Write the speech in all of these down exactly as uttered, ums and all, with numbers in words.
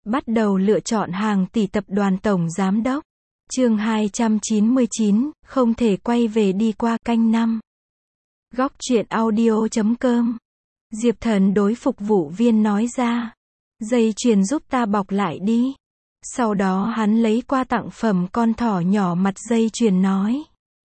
Bắt đầu lựa chọn hàng tỷ tập đoàn tổng giám đốc. Chương hai trăm chín mươi chín, không thể quay về đi qua canh năm. Góc truyện audio chấm com. Diệp Thần đối phục vụ viên nói ra. Dây chuyền giúp ta bọc lại đi. Sau đó hắn lấy qua tặng phẩm con thỏ nhỏ mặt dây chuyền nói.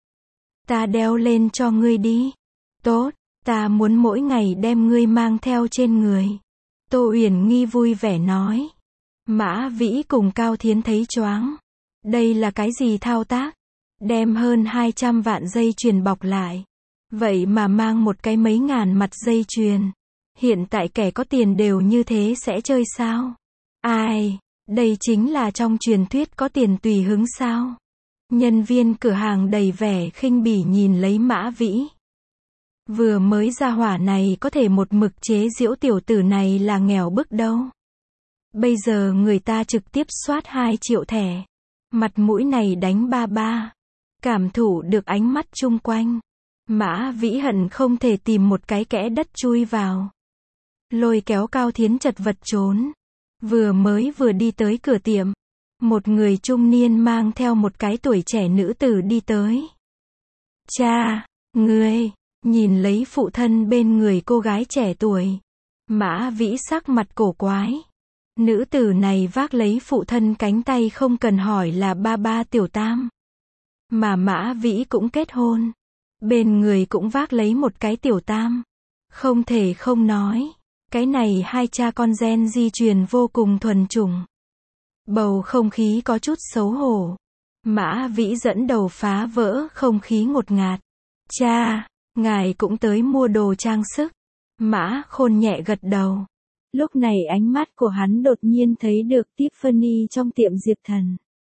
Ta đeo lên cho ngươi đi. Tốt, ta muốn mỗi ngày đem ngươi mang theo trên người. Tô Uyển Nghi vui vẻ nói. Mã Vĩ cùng Cao Thiến thấy choáng. Đây là cái gì thao tác? Đem hơn hai trăm vạn dây chuyền bọc lại. Vậy mà mang một cái mấy ngàn mặt dây chuyền. Hiện tại kẻ có tiền đều như thế sẽ chơi sao? Ai? Đây chính là trong truyền thuyết có tiền tùy hứng sao? Nhân viên cửa hàng đầy vẻ khinh bỉ nhìn lấy Mã Vĩ. Vừa mới ra hỏa này có thể một mực chế giễu tiểu tử này là nghèo bức đâu. Bây giờ người ta trực tiếp soát hai triệu thẻ. Mặt mũi này đánh ba ba. Cảm thụ được ánh mắt chung quanh. Mã Vĩ hận không thể tìm một cái kẽ đất chui vào. Lôi kéo Cao Thiến chật vật trốn. Vừa mới vừa đi tới cửa tiệm. Một người trung niên mang theo một cái tuổi trẻ nữ tử đi tới. Cha, ngươi, nhìn lấy phụ thân bên người cô gái trẻ tuổi. Mã Vĩ sắc mặt cổ quái. Nữ tử này vác lấy phụ thân cánh tay không cần hỏi là ba ba tiểu tam. Mà Mã Vĩ cũng kết hôn. Bên người cũng vác lấy một cái tiểu tam. Không thể không nói. Cái này hai cha con gen di truyền vô cùng thuần chủng. Bầu không khí có chút xấu hổ. Mã Vĩ dẫn đầu phá vỡ không khí ngột ngạt. Cha, ngài cũng tới mua đồ trang sức. Mã Khôn nhẹ gật đầu. Lúc này ánh mắt của hắn đột nhiên thấy được Tiffany trong tiệm Diệp Thần.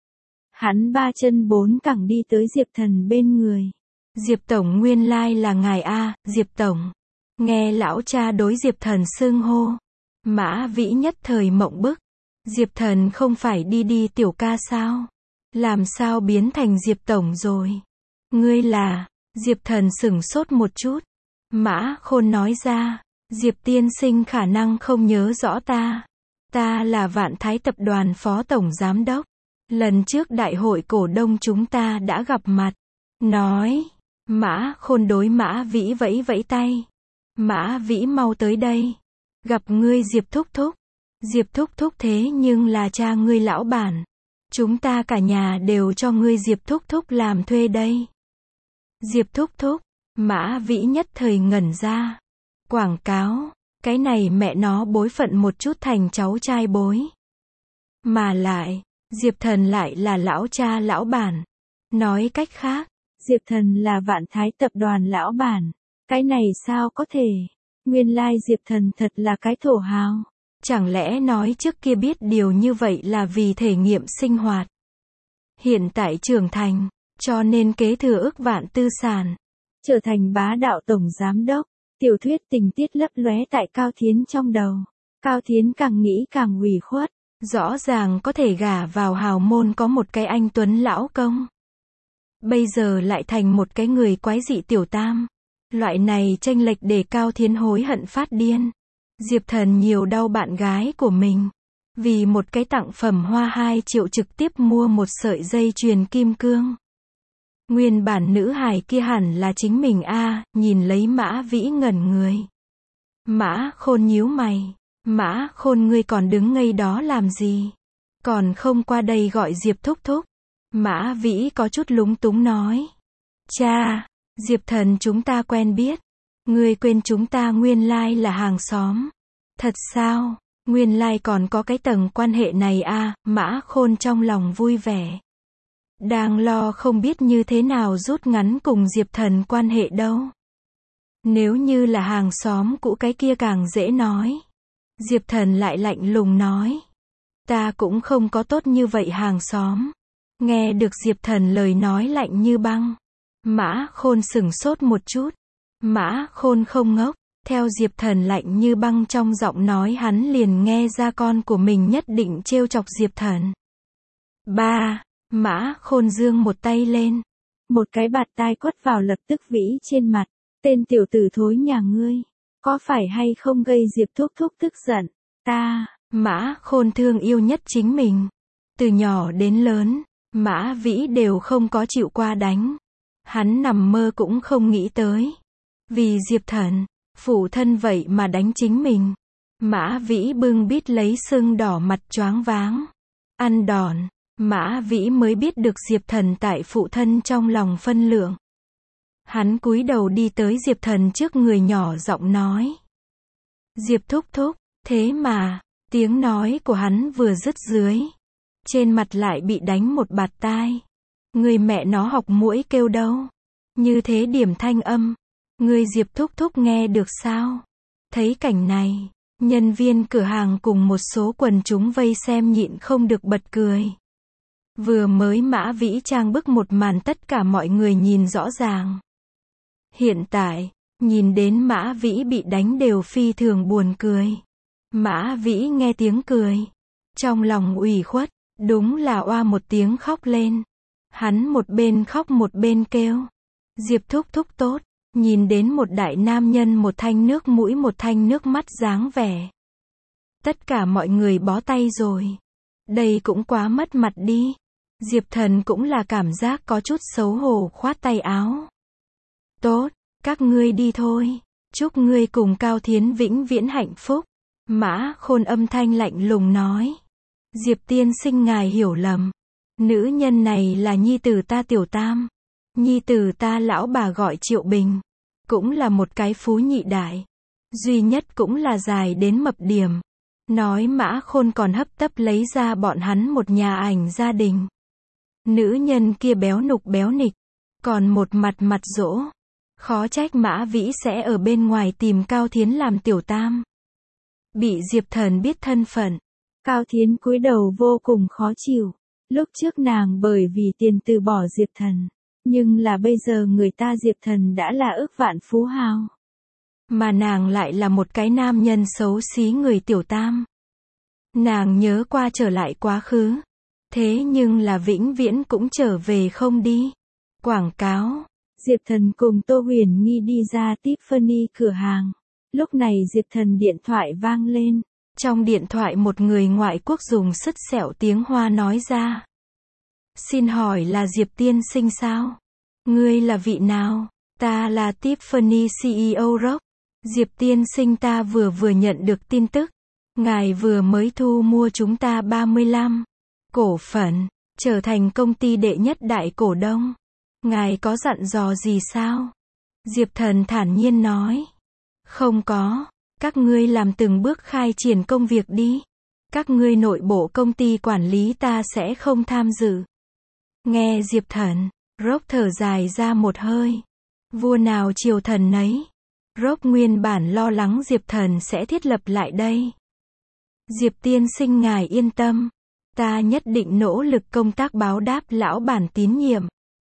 Hắn ba chân bốn cẳng đi tới Diệp Thần bên người. Diệp Tổng nguyên lai là ngài A, Diệp Tổng. Nghe lão cha đối Diệp Thần xưng hô. Mã Vĩ nhất thời mộng bức. Diệp Thần không phải đi đi tiểu ca sao? Làm sao biến thành Diệp Tổng rồi? Ngươi là... Diệp Thần sửng sốt một chút. Mã Khôn nói ra. Diệp tiên sinh khả năng không nhớ rõ ta. Ta là Vạn Thái tập đoàn phó tổng giám đốc. Lần trước đại hội cổ đông chúng ta đã gặp mặt. Nói. Mã Khôn đối Mã Vĩ vẫy vẫy tay. Mã Vĩ mau tới đây. Gặp ngươi Diệp Thúc Thúc. Diệp Thúc Thúc thế nhưng là cha ngươi lão bản. Chúng ta cả nhà đều cho ngươi Diệp Thúc Thúc làm thuê đây. Diệp Thúc Thúc. Mã Vĩ nhất thời ngẩn ra. Quảng cáo. Cái này mẹ nó bối phận một chút thành cháu trai bối. Mà lại. Diệp Thần lại là lão cha lão bản. Nói cách khác. Diệp Thần là Vạn Thái tập đoàn lão bản. Cái này sao có thể. Nguyên lai Diệp Thần thật là cái thổ hào. Chẳng lẽ nói trước kia biết điều như vậy là vì thể nghiệm sinh hoạt. Hiện tại trưởng thành. Cho nên kế thừa ức vạn tư sản. Trở thành bá đạo tổng giám đốc. Tiểu thuyết tình tiết lấp lóe tại Cao Thiến trong đầu. Cao Thiến càng nghĩ càng ủy khuất. Rõ ràng có thể gả vào hào môn có một cái anh tuấn lão công. Bây giờ lại thành một cái người quái dị tiểu tam. Loại này chênh lệch để Cao Thiến hối hận phát điên. Diệp Thần nhiều đau bạn gái của mình. Vì một cái tặng phẩm hoa hai triệu trực tiếp mua một sợi dây chuyền kim cương. Nguyên bản nữ hài kia hẳn là chính mình a, nhìn lấy Mã Vĩ ngẩn người. Mã Khôn nhíu mày. Mã Khôn ngươi còn đứng ngây đó làm gì? Còn không qua đây gọi Diệp Thúc Thúc. Mã Vĩ có chút lúng túng nói. Cha, Diệp Thần chúng ta quen biết. Ngươi quên chúng ta nguyên lai là hàng xóm. Thật sao? Nguyên lai còn có cái tầng quan hệ này a, Mã Khôn trong lòng vui vẻ. Đang lo không biết như thế nào rút ngắn cùng Diệp Thần quan hệ đâu. Nếu như là hàng xóm cũ cái kia càng dễ nói. Diệp Thần lại lạnh lùng nói. Ta cũng không có tốt như vậy hàng xóm. Nghe được Diệp Thần lời nói lạnh như băng. Mã Khôn sửng sốt một chút. Mã Khôn không ngốc. Theo Diệp Thần lạnh như băng trong giọng nói hắn liền nghe ra con của mình nhất định trêu chọc Diệp Thần. Ba. Mã Khôn giương một tay lên. Một cái bạt tai quất vào lập tức Vĩ trên mặt. Tên tiểu tử thối nhà ngươi. Có phải hay không gây Diệp Thúc Thúc tức giận? Ta. Mã Khôn thương yêu nhất chính mình. Từ nhỏ đến lớn, Mã Vĩ đều không có chịu qua đánh. Hắn nằm mơ cũng không nghĩ tới. Vì Diệp Thần, phụ thân vậy mà đánh chính mình. Mã Vĩ bưng bít lấy sưng đỏ mặt choáng váng. Ăn đòn, Mã Vĩ mới biết được Diệp Thần tại phụ thân trong lòng phân lượng. Hắn cúi đầu đi tới Diệp Thần trước người nhỏ giọng nói. Diệp thúc thúc, thế mà, tiếng nói của hắn vừa dứt dưới. Trên mặt lại bị đánh một bạt tai. Người mẹ nó học muỗi kêu đâu. Như thế điểm thanh âm. Người Diệp thúc thúc nghe được sao? Thấy cảnh này, nhân viên cửa hàng cùng một số quần chúng vây xem nhịn không được bật cười. Vừa mới Mã Vĩ trang bức một màn tất cả mọi người nhìn rõ ràng. Hiện tại, nhìn đến Mã Vĩ bị đánh đều phi thường buồn cười. Mã Vĩ nghe tiếng cười. Trong lòng ủy khuất, đúng là oa một tiếng khóc lên. Hắn một bên khóc một bên kêu. Diệp thúc thúc tốt. Nhìn đến một đại nam nhân một thanh nước mũi một thanh nước mắt dáng vẻ. Tất cả mọi người bó tay rồi. Đây cũng quá mất mặt đi. Diệp Thần cũng là cảm giác có chút xấu hổ khoát tay áo. Tốt, các ngươi đi thôi. Chúc ngươi cùng Cao Thiến vĩnh viễn hạnh phúc. Mã Khôn âm thanh lạnh lùng nói. Diệp tiên sinh ngài hiểu lầm. Nữ nhân này là nhi tử ta Tiểu Tam. Nhi tử ta lão bà gọi Triệu Bình. Cũng là một cái phú nhị đại. Duy nhất cũng là dài đến mập điểm. Nói Mã Khôn còn hấp tấp lấy ra bọn hắn một nhà ảnh gia đình. Nữ nhân kia béo nục béo nịch. Còn một mặt mặt dỗ. Khó trách Mã Vĩ sẽ ở bên ngoài tìm Cao Thiến làm Tiểu Tam. Bị Diệp Thần biết thân phận. Cao Thiến cúi đầu vô cùng khó chịu. Lúc trước nàng bởi vì tiền từ bỏ Diệp Thần. Nhưng là bây giờ người ta Diệp Thần đã là ước vạn phú hào. Mà nàng lại là một cái nam nhân xấu xí người Tiểu Tam. Nàng nhớ qua trở lại quá khứ. Thế nhưng là vĩnh viễn cũng trở về không đi. Quảng cáo. Diệp Thần cùng Tô Huyền Nghi đi ra Tiffany cửa hàng. Lúc này Diệp Thần điện thoại vang lên. Trong điện thoại một người ngoại quốc dùng sứt sẹo tiếng Hoa nói ra. Xin hỏi là Diệp tiên sinh sao? Ngươi là vị nào? Ta là Tiffany xê e ô Rock. Diệp tiên sinh ta vừa vừa nhận được tin tức. Ngài vừa mới thu mua chúng ta ba mươi lăm cổ phần, trở thành công ty đệ nhất đại cổ đông. Ngài có dặn dò gì sao? Diệp Thần thản nhiên nói. Không có, các ngươi làm từng bước khai triển công việc đi. Các ngươi nội bộ công ty quản lý ta sẽ không tham dự. Nghe Diệp Thần, Rock thở dài ra một hơi. Vua nào triều thần nấy. Rock nguyên bản lo lắng Diệp Thần sẽ thiết lập lại đây. Diệp tiên sinh ngài yên tâm. Ta nhất định nỗ lực công tác báo đáp lão bản tín nhiệm.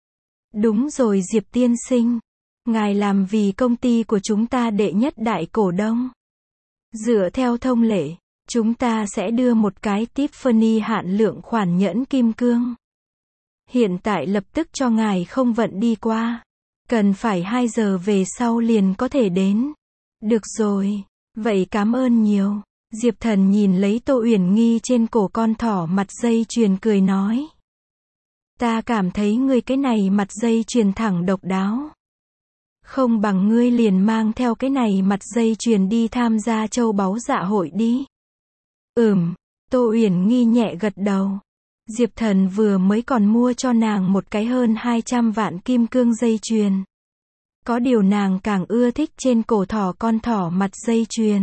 Đúng rồi Diệp tiên sinh. Ngài làm vì công ty của chúng ta đệ nhất đại cổ đông. Dựa theo thông lệ, chúng ta sẽ đưa một cái Tiffany hạn lượng khoản nhẫn kim cương. Hiện tại lập tức cho ngài không vận đi qua. Cần phải hai giờ về sau liền có thể đến. Được rồi, vậy cảm ơn nhiều. Diệp Thần nhìn lấy Tô Uyển Nghi trên cổ con thỏ mặt dây chuyền cười nói. Ta cảm thấy ngươi cái này mặt dây chuyền thẳng độc đáo. Không bằng ngươi liền mang theo cái này mặt dây chuyền đi tham gia châu báu dạ hội đi. Ừm, Tô Uyển Nghi nhẹ gật đầu. Diệp Thần vừa mới còn mua cho nàng một cái hơn hai trăm vạn kim cương dây chuyền. Có điều nàng càng ưa thích trên cổ thỏ con thỏ mặt dây chuyền.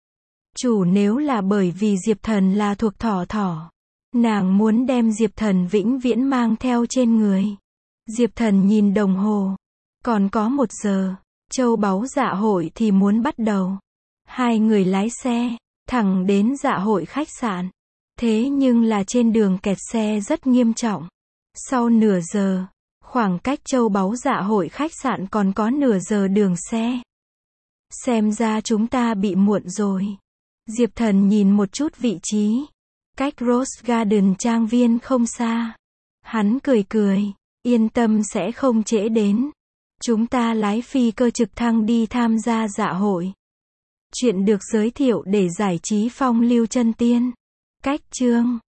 Chủ nếu là bởi vì Diệp Thần là thuộc thỏ thỏ. Nàng muốn đem Diệp Thần vĩnh viễn mang theo trên người. Diệp Thần nhìn đồng hồ. Còn có một giờ. Châu báu dạ hội thì muốn bắt đầu. Hai người lái xe. Thẳng đến dạ hội khách sạn. Thế nhưng là trên đường kẹt xe rất nghiêm trọng. Sau nửa giờ. Khoảng cách châu báu dạ hội khách sạn còn có nửa giờ đường xe. Xem ra chúng ta bị muộn rồi. Diệp Thần nhìn một chút vị trí. Cách Rose Garden trang viên không xa. Hắn cười cười. Yên tâm sẽ không trễ đến. Chúng ta lái phi cơ trực thăng đi tham gia dạ hội. Chuyện được giới thiệu để giải trí phong lưu chân tiên. Cách chương